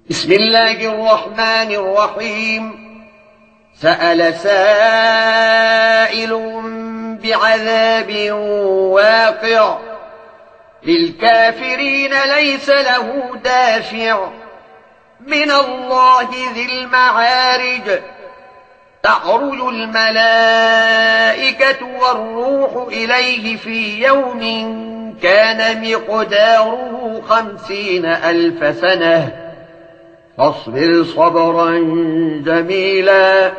بسم الله الرحمن الرحيم. سأل سائل بعذاب واقع للكافرين ليس له دافع من الله ذي المعارج. تعرج الملائكة والروح إليه في يوم كان مقداره 50,000 سنة فاصبر صبرا جميلا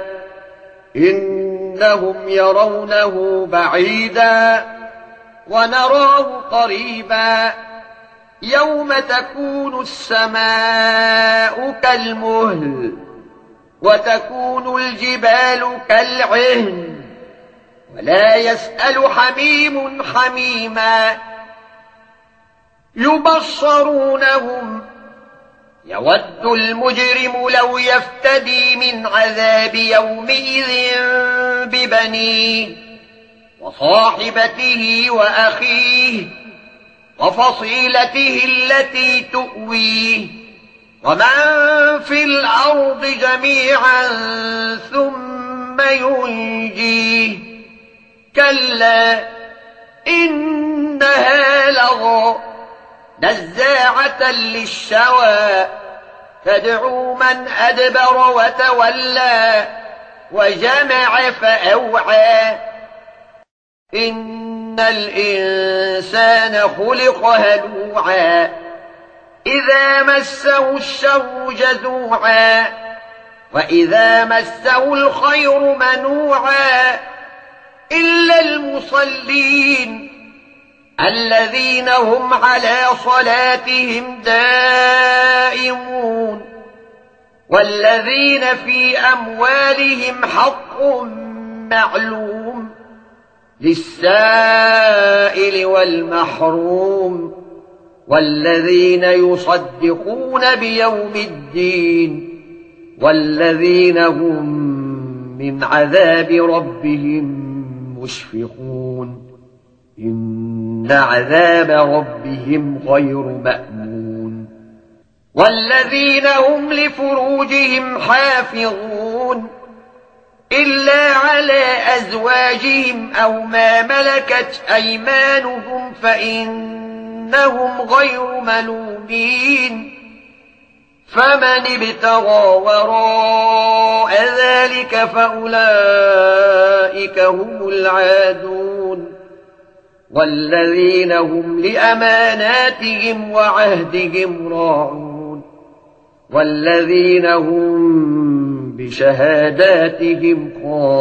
إنهم يرونه بعيدا ونراه قريبا يوم تكون السماء كالمهل وتكون الجبال كالعهن ولا يسأل حميم حميما يبصرونهم يود المجرم لو يفتدي من عذاب يومئذ ببنيه وصاحبته وأخيه وفصيلته التي تؤويه ومن في الأرض جميعا ثم ينجيه كلا إنها لظى نزاعة للشوى تدعو من أدبر وتولى وجمع فأوعى إن الإنسان خلق هلوعا إذا مسه الشر جزوعا وإذا مسه الخير منوعا إلا المصلين الذين هم على صلاتهم دائمون والذين في أموالهم حق معلوم للسائل والمحروم والذين يصدقون بيوم الدين والذين هم من عذاب ربهم مشفقون إن عذاب ربهم غير مأمون والذين هم لفروجهم حافظون إلا على أزواجهم أو ما ملكت أيمانهم فإنهم غير ملومين فمن ابتغى وراء ذلك فأولئك هم العادون والذين هم لأماناتهم وعهدهم راعون والذين هم بشهاداتهم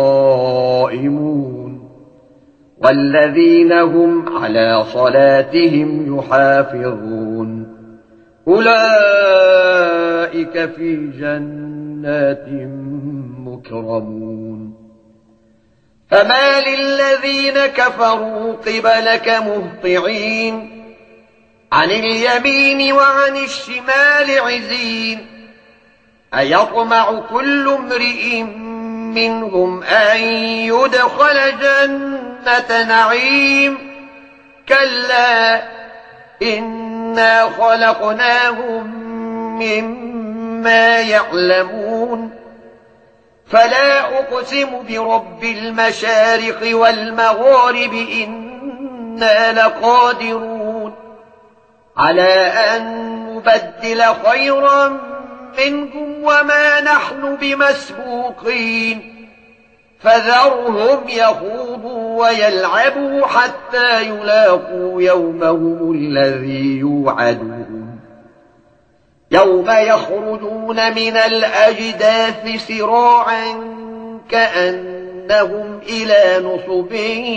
قائمون والذين هم على صلاتهم يحافظون أولئك في جنات مكرمون فما للذين كفروا قبلك مهطعين عن اليمين وعن الشمال عزين أيطمع كل امرئ منهم أن يدخل جنة نعيم كلا إنا خلقناهم مما يعلمون فلا أقسم برب المشارق والمغارب إنا لقادرون على أن نبدل خيرا منهم وما نحن بمسبوقين فذرهم يخوضوا ويلعبوا حتى يلاقوا يومهم الذي يوعدون يوم يخرجون من الأجداث سراعا كأنهم إلى نصب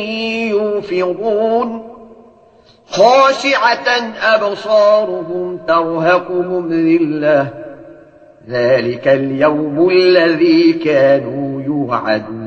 يوفضون خاشعة أبصارهم ترهقهم ذلة ذلك اليوم الذي كانوا يوعدون